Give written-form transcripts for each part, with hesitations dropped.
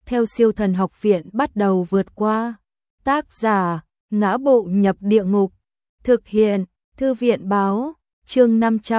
theo Siêu Thần Học Viện bắt đầu vượt qua. Tác giả: Ngã Bộ Nhập Địa Ngục. Thực hiện: Thư viện báo. Chương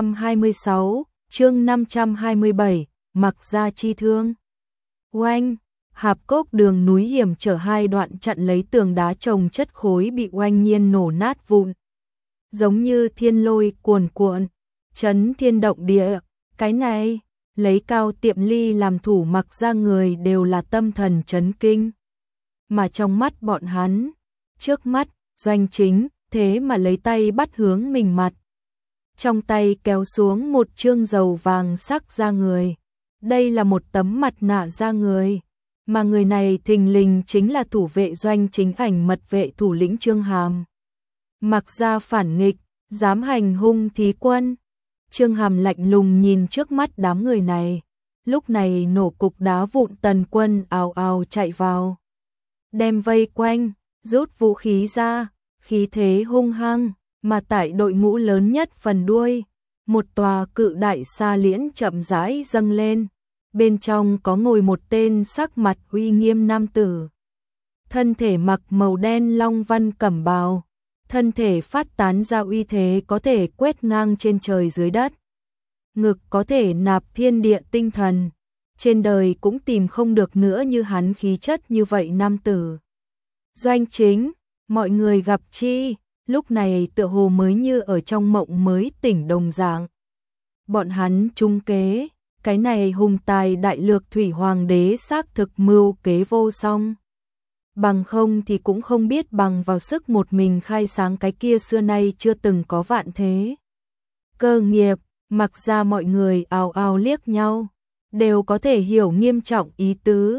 526, chương 527, Mặc Gia Chi Thương. Oanh, hạp cốc đường núi hiểm trở hai đoạn chặn lấy tường đá chồng chất khối bị oanh nhiên nổ nát vụn. Giống như thiên lôi cuồn cuộn, chấn thiên động địa. Cái này, lấy Cao Tiệm Ly làm thủ Mặc Gia người đều là tâm thần chấn kinh. Mà trong mắt bọn hắn, trước mắt, Doanh Chính, thế mà lấy tay bắt hướng mình mặt. Trong tay kéo xuống một chương dầu vàng sắc da người. Đây là một tấm mặt nạ da người, mà người này thình lình chính là thủ vệ Doanh Chính ảnh mật vệ thủ lĩnh Trương Hàm. Mặc Gia phản nghịch, dám hành hung thí quân. Trương Hàm lạnh lùng nhìn trước mắt đám người này. Lúc này nổ cục đá vụn tần quân ào ào chạy vào, đem vây quanh, rút vũ khí ra, khí thế hung hăng, mà tại đội ngũ lớn nhất phần đuôi, một tòa cự đại sa liễn chậm rãi dâng lên, bên trong có ngồi một tên sắc mặt uy nghiêm nam tử. Thân thể mặc màu đen long văn cẩm bào, thân thể phát tán ra uy thế có thể quét ngang trên trời dưới đất. Ngực có thể nạp thiên địa tinh thần, trên đời cũng tìm không được nữa như hắn khí chất như vậy nam tử. Doanh Chính, mọi người gặp chi, lúc này tựa hồ mới như ở trong mộng mới tỉnh đồng dạng. Bọn hắn trung kế, cái này hùng tài đại lược thủy hoàng đế xác thực mưu kế vô song. Bằng không thì cũng không biết bằng vào sức một mình khai sáng cái kia xưa nay chưa từng có vạn thế cơ nghiệp. Mặc ra mọi người ào ào liếc nhau, đều có thể hiểu nghiêm trọng ý tứ,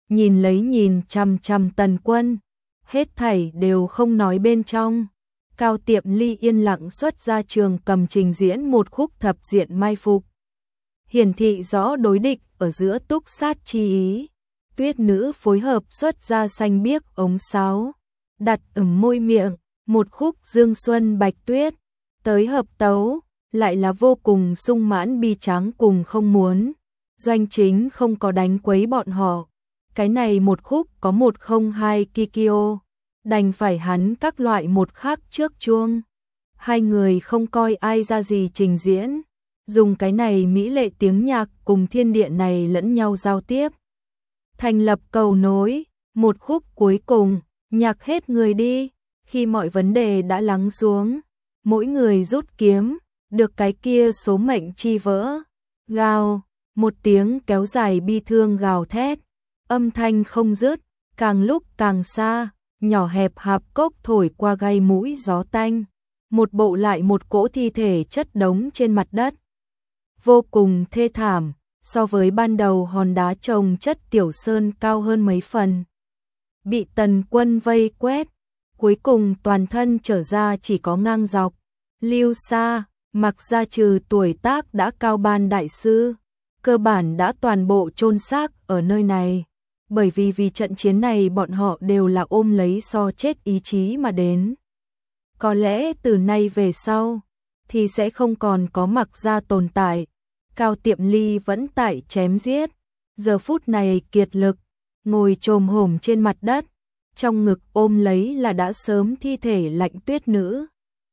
nhìn chằm chằm Tần Quân, hết thảy đều không nói bên trong. Cao Tiệm Ly yên lặng xuất ra trường cầm trình diễn một khúc thập diện mai phục, hiển thị rõ đối địch ở giữa túc sát chi ý. Tuyết Nữ phối hợp xuất ra xanh biếc ống sáo, đặt môi miệng, một khúc Dương Xuân Bạch Tuyết, tới hợp tấu, lại là vô cùng sung mãn bi tráng cùng không muốn. Doanh Chính không có đánh quấy bọn họ, cái này một khúc có 102 kikyo, đành phải hắn các loại một khắc trước chuông. Hai người không coi ai ra gì trình diễn, dùng cái này mỹ lệ tiếng nhạc cùng thiên địa này lẫn nhau giao tiếp. Thành lập cầu nối, một khúc cuối cùng, nhạc hết người đi, khi mọi vấn đề đã lắng xuống, mỗi người rút kiếm, được cái kia số mệnh chi vỡ. Gào, một tiếng kéo dài bi thương gào thét, âm thanh không dứt, càng lúc càng xa, nhỏ hẹp hạp cốc thổi qua gai mũi gió tanh, một bộ lại một cỗ thi thể chất đống trên mặt đất. Vô cùng thê thảm, so với ban đầu hòn đá chồng chất tiểu sơn cao hơn mấy phần. Bị Tần Quân vây quét, cuối cùng toàn thân trở ra chỉ có ngang dọc. Lưu xa, Mặc ra trừ tuổi tác đã cao ban đại sư, cơ bản đã toàn bộ chôn xác ở nơi này. Bởi vì trận chiến này bọn họ đều là ôm lấy so chết ý chí mà đến. Có lẽ từ nay về sau, thì sẽ không còn có Mặc ra tồn tại. Cao Tiệm Ly vẫn tại chém giết, giờ phút này kiệt lực, ngồi chồm hổm trên mặt đất, trong ngực ôm lấy là đã sớm thi thể lạnh Tuyết Nữ.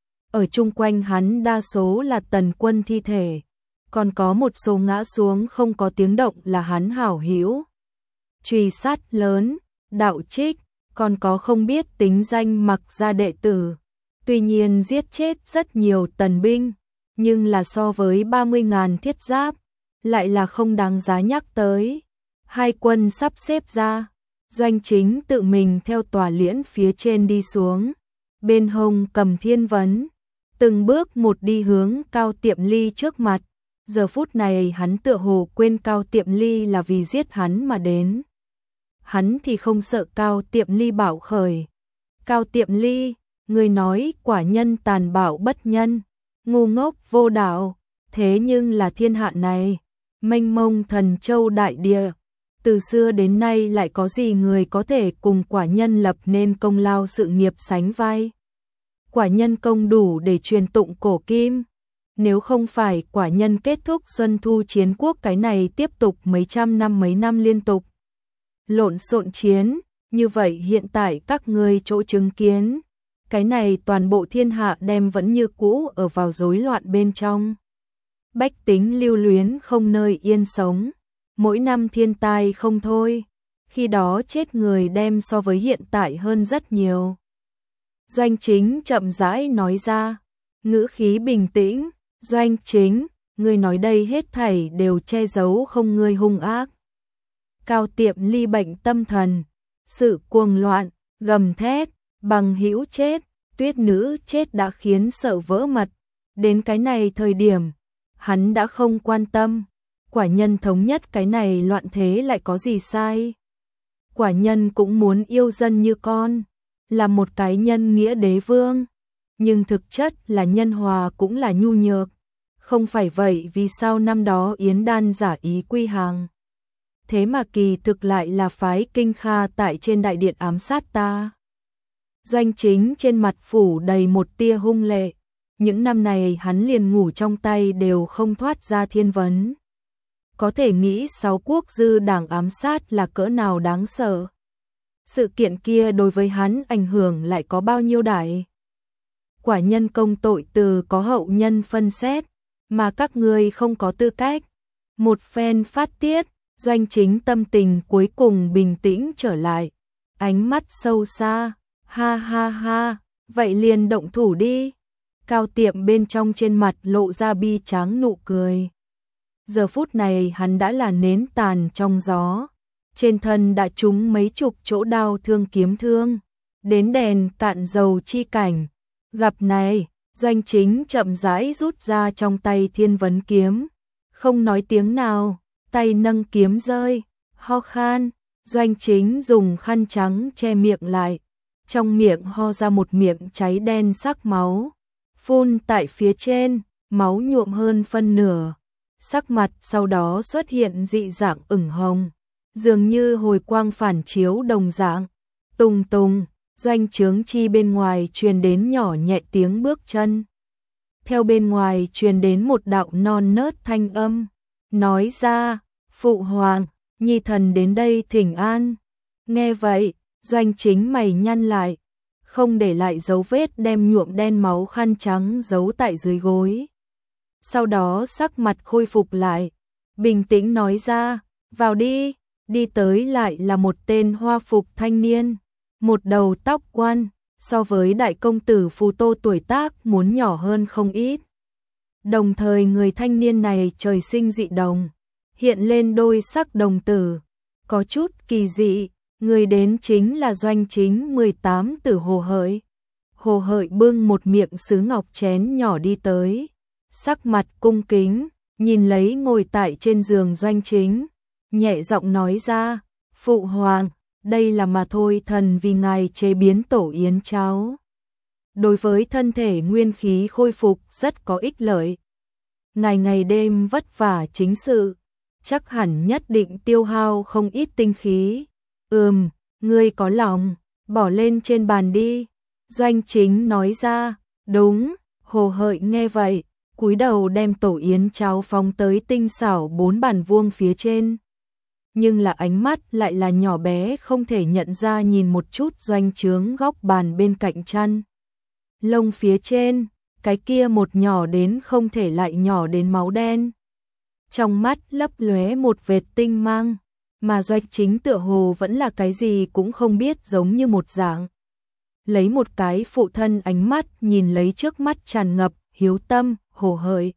Ở chung quanh hắn đa số là Tần Quân thi thể, còn có một số ngã xuống không có tiếng động là hắn hảo hữu. Truy sát lớn, đạo trích, còn có không biết tính danh Mặc ra đệ tử. Tuy nhiên giết chết rất nhiều tần binh, nhưng là so với 30.000 thiết giáp, lại là không đáng giá nhắc tới. Hai quân sắp xếp ra, Doanh Chính tự mình theo tòa liễn phía trên đi xuống, bên hông cầm thiên vấn, từng bước một đi hướng Cao Tiệm Ly trước mặt. Giờ phút này hắn tựa hồ quên Cao Tiệm Ly là vì giết hắn mà đến. Hắn thì không sợ Cao Tiệm Ly bảo khởi. Cao Tiệm Ly, người nói quả nhân tàn bạo bất nhân, ngu ngốc vô đạo, thế nhưng là thiên hạ này, mênh mông thần châu đại địa, từ xưa đến nay lại có gì người có thể cùng quả nhân lập nên công lao sự nghiệp sánh vai. Quả nhân công đủ để truyền tụng cổ kim, nếu không phải quả nhân kết thúc Xuân Thu Chiến Quốc cái này tiếp tục mấy trăm năm mấy năm liên tục. lộn xộn chiến, như vậy hiện tại các ngươi chỗ chứng kiến, cái này toàn bộ thiên hạ đem vẫn như cũ ở vào rối loạn bên trong. Bách tính lưu luyến không nơi yên sống, mỗi năm thiên tai không thôi, khi đó chết người đem so với hiện tại hơn rất nhiều. Doanh Chính chậm rãi nói ra, ngữ khí bình tĩnh, Doanh Chính, ngươi nói đây hết thảy đều che giấu không ngươi hung ác. Cao Tiệm Ly bệnh tâm thần, sự cuồng loạn, gầm thét, bằng hữu chết, Tuyết nữ chết đã khiến sợ vỡ mật, đến cái này thời điểm, hắn đã không quan tâm, quả nhân thống nhất cái này loạn thế lại có gì sai. Quả nhân cũng muốn yêu dân như con, là một cái nhân nghĩa đế vương, nhưng thực chất là nhân hòa cũng là nhu nhược, không phải vậy vì sao năm đó Yến Đan giả ý quy hàng. Thế mà kỳ thực lại là phái Kinh Kha tại trên đại điện ám sát ta. Doanh Chính trên mặt phủ đầy một tia hung lệ, những năm này hắn liền ngủ trong tay đều không thoát ra thiên vấn. Có thể nghĩ 6 quốc dư đảng ám sát là cỡ nào đáng sợ. Sự kiện kia đối với hắn ảnh hưởng lại có bao nhiêu đại. Quả nhân công tội từ có hậu nhân phân xét, mà các ngươi không có tư cách. Một phen phát tiết, Doanh Chính tâm tình cuối cùng bình tĩnh trở lại. Ánh mắt sâu xa, ha ha ha, vậy liền động thủ đi. Cao Tiệm bên trong trên mặt lộ ra bi tráng nụ cười. Giờ phút này hắn đã là nến tàn trong gió, trên thân đã trúng mấy chục chỗ đao thương kiếm thương, đến đèn cạn dầu chi cảnh. Gặp này, Doanh Chính chậm rãi rút ra trong tay thiên vấn kiếm, không nói tiếng nào, tay nâng kiếm rơi, ho khan, Doanh Chính dùng khăn trắng che miệng lại, trong miệng ho ra một miệng cháy đen sắc máu, phun tại phía trên, máu nhuộm hơn phân nửa. Sắc mặt sau đó xuất hiện dị dạng ửng hồng, dường như hồi quang phản chiếu đồng dạng. Tùng tùng, doanh trướng chi bên ngoài truyền đến nhỏ nhẹ tiếng bước chân. Theo bên ngoài truyền đến một đạo non nớt thanh âm, nói ra, Phụ Hoàng, Nhi thần đến đây thỉnh an. Nghe vậy, Doanh Chính mày nhăn lại, không để lại dấu vết đem nhuộm đen máu khăn trắng giấu tại dưới gối. Sau đó sắc mặt khôi phục lại, bình tĩnh nói ra, vào đi, đi tới lại là một tên hoa phục thanh niên, một đầu tóc quan, so với đại công tử Phù Tô tuổi tác muốn nhỏ hơn không ít. Đồng thời người thanh niên này trời sinh dị đồng, hiện lên đôi sắc đồng tử, có chút kỳ dị, người đến chính là Doanh Chính 18 tử Hồ Hợi. Hồ Hợi bưng một miệng sứ ngọc chén nhỏ đi tới, sắc mặt cung kính, nhìn lấy ngồi tại trên giường Doanh Chính, nhẹ giọng nói ra, Phụ Hoàng, đây là mà thôi thần vì ngài chế biến tổ yến cháo. Đối với thân thể nguyên khí khôi phục rất có ích lợi. Ngài ngày đêm vất vả chính sự, chắc hẳn nhất định tiêu hao không ít tinh khí. Ngươi có lòng, bỏ lên trên bàn đi. Doanh Chính nói ra, đúng. Hồ Hợi nghe vậy, cúi đầu đem tổ yến cháo phóng tới tinh xảo 4 bàn vuông phía trên. Nhưng là ánh mắt lại là nhỏ bé không thể nhận ra, nhìn một chút doanh trướng góc bàn bên cạnh chăn. Lông phía trên, cái kia một nhỏ đến không thể lại nhỏ đến máu đen. Trong mắt lấp lóe một vệt tinh mang, mà Doanh Chính tựa hồ vẫn là cái gì cũng không biết, giống như một dạng. Lấy một cái phụ thân ánh mắt nhìn lấy trước mắt tràn ngập hiếu tâm. Hồ Hợi,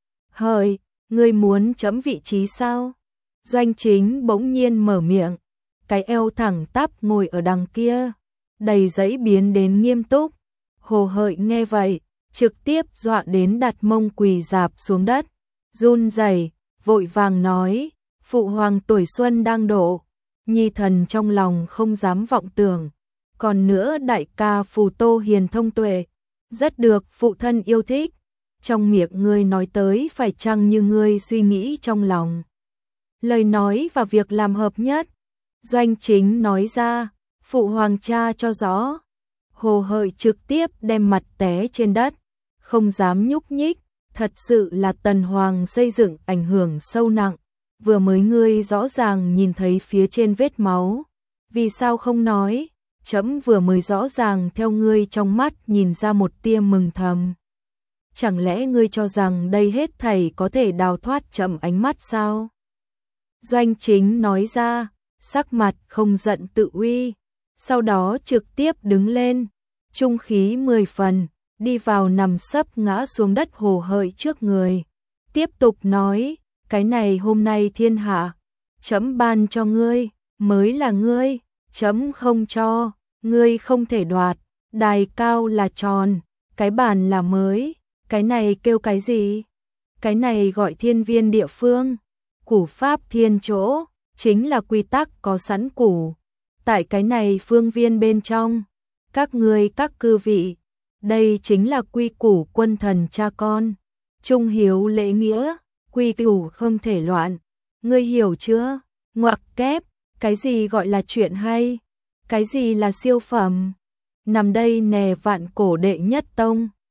Hợi, ngươi muốn chấm vị trí sao? Doanh Chính bỗng nhiên mở miệng, cái eo thẳng tắp ngồi ở đằng kia, đầy dẫy biến đến nghiêm túc. Hồ Hợi nghe vậy, trực tiếp dọa đến đặt mông quỳ rạp xuống đất, run rẩy, vội vàng nói, Phụ Hoàng tuổi xuân đang độ, Nhi thần trong lòng không dám vọng tưởng. Còn nữa đại ca Phù Tô hiền thông tuệ, rất được phụ thân yêu thích. Trong miệng ngươi nói tới phải chăng như ngươi suy nghĩ trong lòng. Lời nói và việc làm hợp nhất. Doanh Chính nói ra, Phụ Hoàng cha cho rõ. Hồ Hợi trực tiếp đem mặt té trên đất, không dám nhúc nhích. Thật sự là Tần Hoàng xây dựng ảnh hưởng sâu nặng, vừa mới ngươi rõ ràng nhìn thấy phía trên vết máu, vì sao không nói? Trẫm vừa mới rõ ràng theo ngươi trong mắt nhìn ra một tia mừng thầm. Chẳng lẽ ngươi cho rằng đây hết thảy có thể đào thoát trẫm ánh mắt sao? Doanh Chính nói ra, sắc mặt không giận tự uy, sau đó trực tiếp đứng lên, trung khí 10 phần, đi vào nằm sấp ngã xuống đất hồ hởi trước người. Tiếp tục nói, cái này hôm nay thiên hạ, trẫm ban cho ngươi, mới là ngươi, trẫm không cho, ngươi không thể đoạt, đài cao là tròn, cái bàn là mới, cái này kêu cái gì? Cái này gọi thiên viên địa phương, củ pháp thiên chỗ, chính là quy tắc có sẵn củ. Tại cái này phương viên bên trong, các ngươi các cư vị, đây chính là quy củ quân thần cha con, trung hiếu lễ nghĩa, quy củ không thể loạn, ngươi hiểu chưa? Ngoặc kép, cái gì gọi là chuyện hay? Cái gì là siêu phẩm? Nằm đây nè vạn cổ đệ nhất tông.